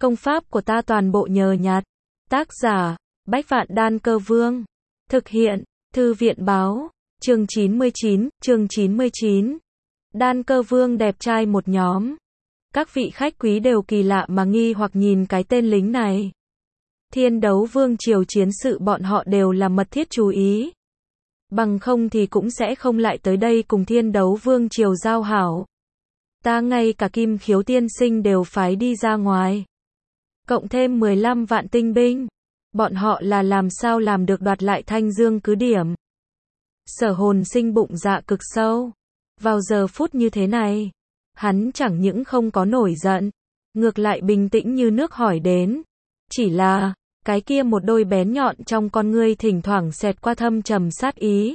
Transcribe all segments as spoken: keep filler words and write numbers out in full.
Công pháp của ta toàn bộ nhờ nhặt. Tác giả, Bách Vạn Đan Cơ Vương. Thực hiện, Thư viện báo. Chương chín mươi chín, chương chín mươi chín. Đan Cơ Vương đẹp trai một nhóm. Các vị khách quý đều kỳ lạ mà nghi hoặc nhìn cái tên lính này. Thiên Đấu Vương triều chiến sự bọn họ đều là mật thiết chú ý. Bằng không thì cũng sẽ không lại tới đây cùng Thiên Đấu Vương triều giao hảo. Ta ngay cả Kim Khiếu tiên sinh đều phái đi ra ngoài. Cộng thêm mười lăm vạn tinh binh. Bọn họ là làm sao làm được đoạt lại Thanh Dương cứ điểm. Sở Hồn Sinh bụng dạ cực sâu. Vào giờ phút như thế này, hắn chẳng những không có nổi giận, ngược lại bình tĩnh như nước hỏi đến. Chỉ là, cái kia một đôi bén nhọn trong con ngươi thỉnh thoảng xẹt qua thâm trầm sát ý.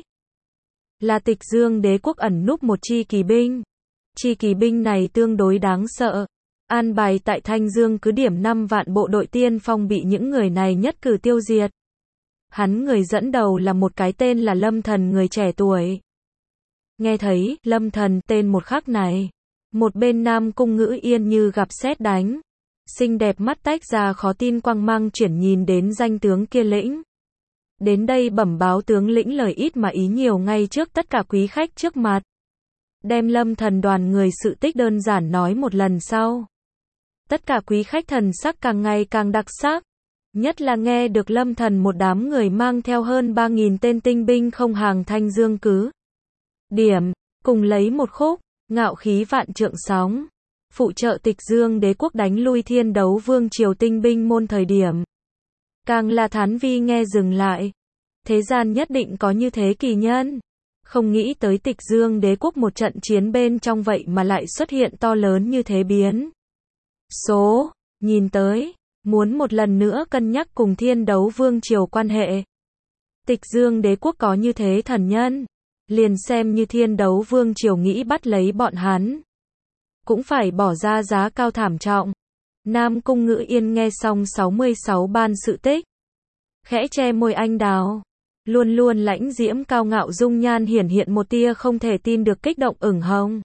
Là Tịch Dương Đế quốc ẩn núp một chi kỳ binh. Chi kỳ binh này tương đối đáng sợ. An bài tại Thanh Dương cứ điểm năm vạn bộ đội tiên phong bị những người này nhất cử tiêu diệt. Hắn người dẫn đầu là một cái tên là Lâm Thần người trẻ tuổi. Nghe thấy Lâm Thần tên một khắc này, một bên Nam Cung Ngữ Yên như gặp sét đánh. Xinh đẹp mắt tách ra khó tin quang mang chuyển nhìn đến danh tướng kia lĩnh. Đến đây bẩm báo tướng lĩnh lời ít mà ý nhiều ngay trước tất cả quý khách trước mặt. Đem Lâm Thần đoàn người sự tích đơn giản nói một lần sau. Tất cả quý khách thần sắc càng ngày càng đặc sắc. Nhất là nghe được Lâm Thần một đám người mang theo hơn ba nghìn tên tinh binh không hàng Thanh Dương cứ điểm, cùng lấy một khúc, ngạo khí vạn trượng sóng. Phụ trợ Tịch Dương Đế quốc đánh lui Thiên Đấu Vương triều tinh binh môn thời điểm. Càng là thán vi nghe dừng lại. Thế gian nhất định có như thế kỳ nhân. Không nghĩ tới Tịch Dương Đế quốc một trận chiến bên trong vậy mà lại xuất hiện to lớn như thế biến. Số, nhìn tới, muốn một lần nữa cân nhắc cùng Thiên Đấu Vương triều quan hệ. Tịch Dương Đế quốc có như thế thần nhân, liền xem như Thiên Đấu Vương triều nghĩ bắt lấy bọn hắn, cũng phải bỏ ra giá cao thảm trọng. Nam Cung Ngữ Yên nghe xong sáu mươi sáu ban sự tích, khẽ che môi anh đào, luôn luôn lãnh diễm cao ngạo dung nhan hiển hiện một tia không thể tin được kích động ửng hồng.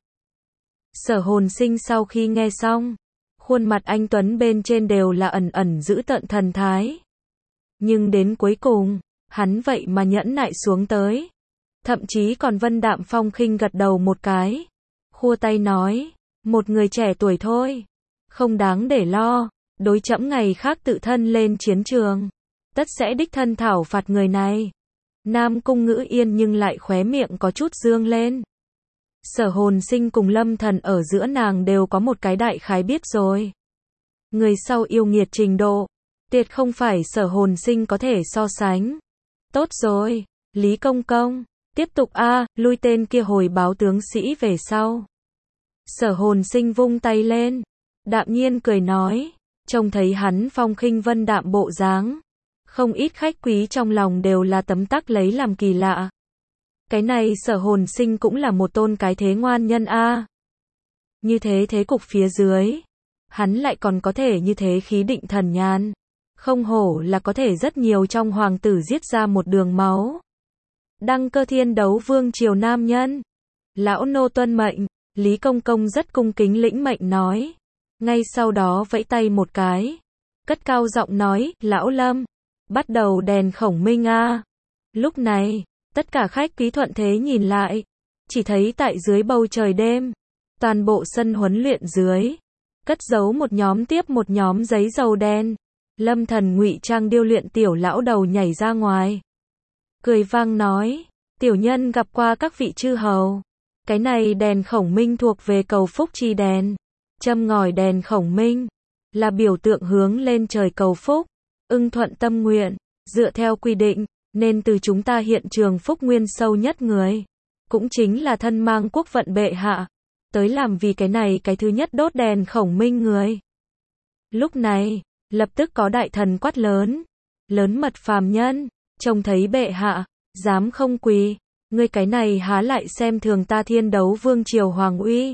Sở Hồn Sinh sau khi nghe xong, khuôn mặt anh tuấn bên trên đều là ẩn ẩn giữ tợn thần thái. Nhưng đến cuối cùng, hắn vậy mà nhẫn nại xuống tới. Thậm chí còn vân đạm phong khinh gật đầu một cái. Khua tay nói, một người trẻ tuổi thôi. Không đáng để lo, đối trẫm ngày khác tự thân lên chiến trường. Tất sẽ đích thân thảo phạt người này. Nam Cung Ngữ Yên nhưng lại khóe miệng có chút dương lên. Sở Hồn Sinh cùng Lâm Thần ở giữa nàng đều có một cái đại khái biết rồi. Người sau yêu nghiệt trình độ, tuyệt không phải Sở Hồn Sinh có thể so sánh. Tốt rồi, Lý Công Công, tiếp tục a, lui tên kia hồi báo tướng sĩ về sau. Sở Hồn Sinh vung tay lên, đạm nhiên cười nói, trông thấy hắn phong khinh vân đạm bộ dáng, không ít khách quý trong lòng đều là tấm tắc lấy làm kỳ lạ. Cái này Sở Hồn Sinh cũng là một tôn cái thế ngoan nhân a. Như thế thế cục phía dưới, hắn lại còn có thể như thế khí định thần nhàn. Không hổ là có thể rất nhiều trong hoàng tử giết ra một đường máu. Đăng Cơ Thiên Đấu Vương triều nam nhân. Lão nô tuân mệnh, Lý Công Công rất cung kính lĩnh mệnh nói. Ngay sau đó vẫy tay một cái, cất cao giọng nói, lão Lâm, bắt đầu đèn khổng minh a. Lúc này, tất cả khách quý thuận thế nhìn lại, chỉ thấy tại dưới bầu trời đêm, toàn bộ sân huấn luyện dưới, cất giấu một nhóm tiếp một nhóm giấy dầu đen. Lâm Thần ngụy trang điêu luyện tiểu lão đầu nhảy ra ngoài, cười vang nói, tiểu nhân gặp qua các vị chư hầu. Cái này đèn khổng minh thuộc về cầu phúc chi đèn. Châm ngòi đèn khổng minh là biểu tượng hướng lên trời cầu phúc, ưng thuận tâm nguyện. Dựa theo quy định, nên từ chúng ta hiện trường phúc nguyên sâu nhất người, cũng chính là thân mang quốc vận bệ hạ, tới làm vì cái này cái thứ nhất đốt đèn khổng minh người. Lúc này, lập tức có đại thần quát lớn, lớn mật phàm nhân, trông thấy bệ hạ, dám không quỳ, ngươi cái này há lại xem thường ta Thiên Đấu Vương triều hoàng uy.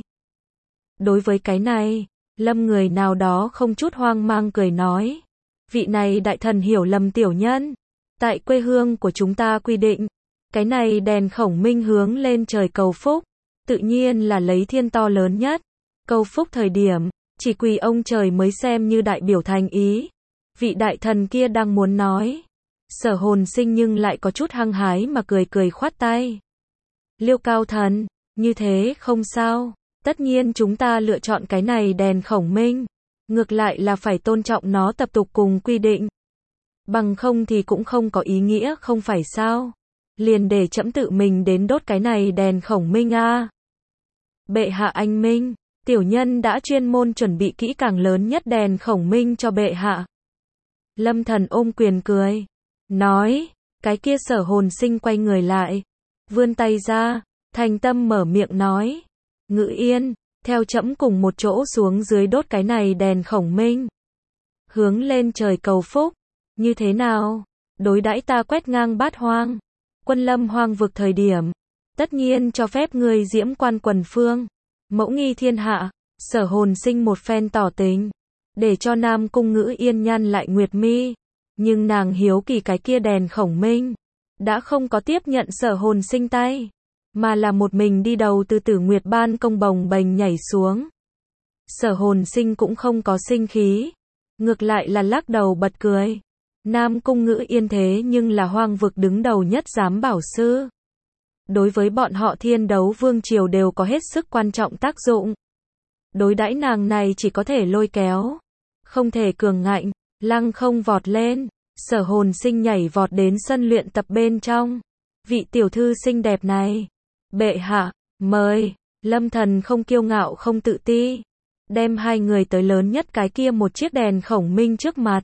Đối với cái này, Lâm người nào đó không chút hoang mang cười nói, vị này đại thần hiểu lầm tiểu nhân. Tại quê hương của chúng ta quy định, cái này đèn khổng minh hướng lên trời cầu phúc, tự nhiên là lấy thiên to lớn nhất. Cầu phúc thời điểm, chỉ quỳ ông trời mới xem như đại biểu thành ý. Vị đại thần kia đang muốn nói. Sở Hồn Sinh nhưng lại có chút hăng hái mà cười cười khoát tay. Liêu Cao Thần, như thế không sao. Tất nhiên chúng ta lựa chọn cái này đèn khổng minh. Ngược lại là phải tôn trọng nó tập tục cùng quy định. Bằng không thì cũng không có ý nghĩa không phải sao. Liền để trẫm tự mình đến đốt cái này đèn khổng minh a. À. Bệ hạ anh minh, tiểu nhân đã chuyên môn chuẩn bị kỹ càng lớn nhất đèn khổng minh cho bệ hạ. Lâm Thần ôm quyền cười. Nói, cái kia Sở Hồn Sinh quay người lại. Vươn tay ra, thành tâm mở miệng nói. Ngự Yên, theo trẫm cùng một chỗ xuống dưới đốt cái này đèn khổng minh. Hướng lên trời cầu phúc. Như thế nào? Đối đãi ta quét ngang bát hoang. Quân lâm hoang vực thời điểm. Tất nhiên cho phép ngươi diễm quan quần phương. Mẫu nghi thiên hạ. Sở Hồn Sinh một phen tỏ tình. Để cho Nam Cung Ngữ Yên nhăn lại nguyệt mi. Nhưng nàng hiếu kỳ cái kia đèn khổng minh. Đã không có tiếp nhận Sở Hồn Sinh tay. Mà là một mình đi đầu từ Tử Nguyệt Ban công bồng bềnh nhảy xuống. Sở Hồn Sinh cũng không có sinh khí. Ngược lại là lắc đầu bật cười. Nam Cung Ngữ Yên thế nhưng là hoang vực đứng đầu nhất giám bảo sư. Đối với bọn họ Thiên Đấu Vương Triều đều có hết sức quan trọng tác dụng. Đối đãi nàng này chỉ có thể lôi kéo. Không thể cường ngạnh, lăng không vọt lên. Sở Hồn Sinh nhảy vọt đến sân luyện tập bên trong. Vị tiểu thư xinh đẹp này. Bệ hạ, mời. Lâm Thần không kiêu ngạo không tự ti. Đem hai người tới lớn nhất cái kia một chiếc đèn khổng minh trước mặt.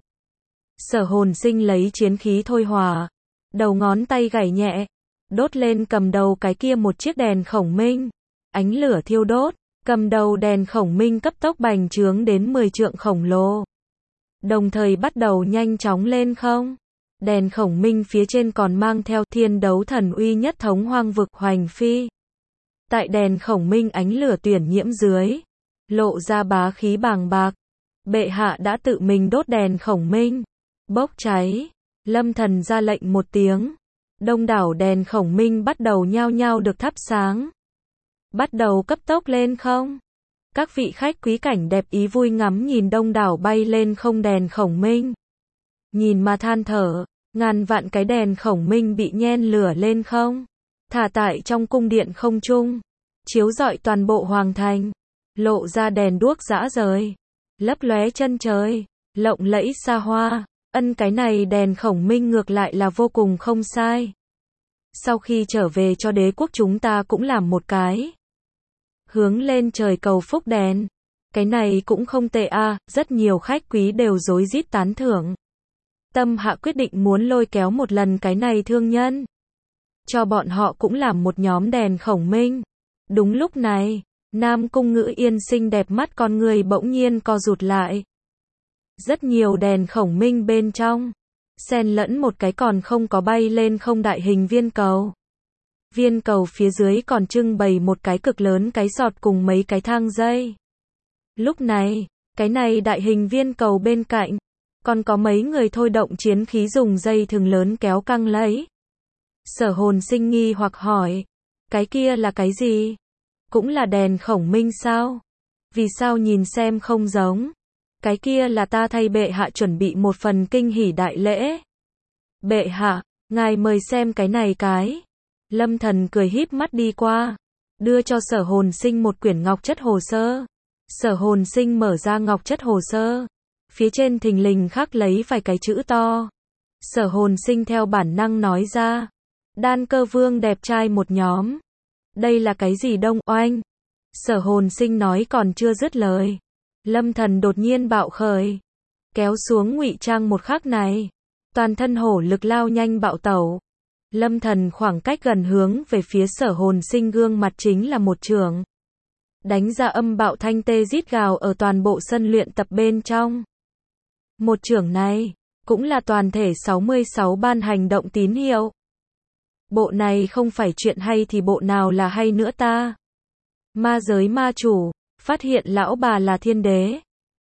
Sở Hồn Sinh lấy chiến khí thôi hòa. Đầu ngón tay gảy nhẹ. Đốt lên cầm đầu cái kia một chiếc đèn khổng minh. Ánh lửa thiêu đốt. Cầm đầu đèn khổng minh cấp tốc bành trướng đến mười trượng khổng lồ. Đồng thời bắt đầu nhanh chóng lên không. Đèn khổng minh phía trên còn mang theo thiên đấu thần uy nhất thống hoang vực hoành phi. Tại đèn khổng minh ánh lửa tuyển nhiễm dưới. Lộ ra bá khí bàng bạc. Bệ hạ đã tự mình đốt đèn khổng minh. Bốc cháy. Lâm Thần ra lệnh một tiếng. Đông đảo đèn khổng minh bắt đầu nhao nhao được thắp sáng. Bắt đầu cấp tốc lên không. Các vị khách quý cảnh đẹp ý vui ngắm nhìn đông đảo bay lên không đèn khổng minh. Nhìn mà than thở, ngàn vạn cái đèn khổng minh bị nhen lửa lên không. Thả tại trong cung điện không trung. Chiếu rọi toàn bộ hoàng thành. Lộ ra đèn đuốc rã rời. Lấp lóe chân trời. Lộng lẫy xa hoa. Ân cái này đèn khổng minh ngược lại là vô cùng không sai. Sau khi trở về cho đế quốc chúng ta cũng làm một cái. Hướng lên trời cầu phúc đèn. Cái này cũng không tệ a, à, rất nhiều khách quý đều rối rít tán thưởng. Tâm Hạ quyết định muốn lôi kéo một lần cái này thương nhân. Cho bọn họ cũng làm một nhóm đèn khổng minh. Đúng lúc này, Nam Cung Ngữ Yên xinh đẹp mắt con người bỗng nhiên co rụt lại. Rất nhiều đèn khổng minh bên trong. Xen lẫn một cái còn không có bay lên không đại hình viên cầu. Viên cầu phía dưới còn trưng bày một cái cực lớn cái sọt cùng mấy cái thang dây. Lúc này, cái này đại hình viên cầu bên cạnh, còn có mấy người thôi động chiến khí dùng dây thừng lớn kéo căng lấy. Sở Hồn Sinh nghi hoặc hỏi, cái kia là cái gì? Cũng là đèn khổng minh sao? Vì sao nhìn xem không giống? Cái kia là ta thay bệ hạ chuẩn bị một phần kinh hỉ đại lễ. Bệ hạ, ngài mời xem cái này cái. Lâm Thần cười híp mắt đi qua, đưa cho Sở Hồn Sinh một quyển ngọc chất hồ sơ. Sở Hồn Sinh mở ra ngọc chất hồ sơ, phía trên thình lình khắc lấy vài cái chữ to. Sở Hồn Sinh theo bản năng nói ra, Đan Cơ Vương đẹp trai một nhóm. Đây là cái gì Đông Oanh? Sở Hồn Sinh nói còn chưa dứt lời, Lâm Thần đột nhiên bạo khởi, kéo xuống ngụy trang một khắc này, toàn thân hổ lực lao nhanh bạo tẩu. Lâm Thần khoảng cách gần hướng về phía Sở Hồn Sinh gương mặt chính là một chưởng. Đánh ra âm bạo thanh tê rít gào ở toàn bộ sân luyện tập bên trong. Một chưởng này, cũng là toàn thể sáu mươi sáu ban hành động tín hiệu. Bộ này không phải chuyện hay thì bộ nào là hay nữa ta? Ma giới ma chủ, phát hiện lão bà là thiên đế.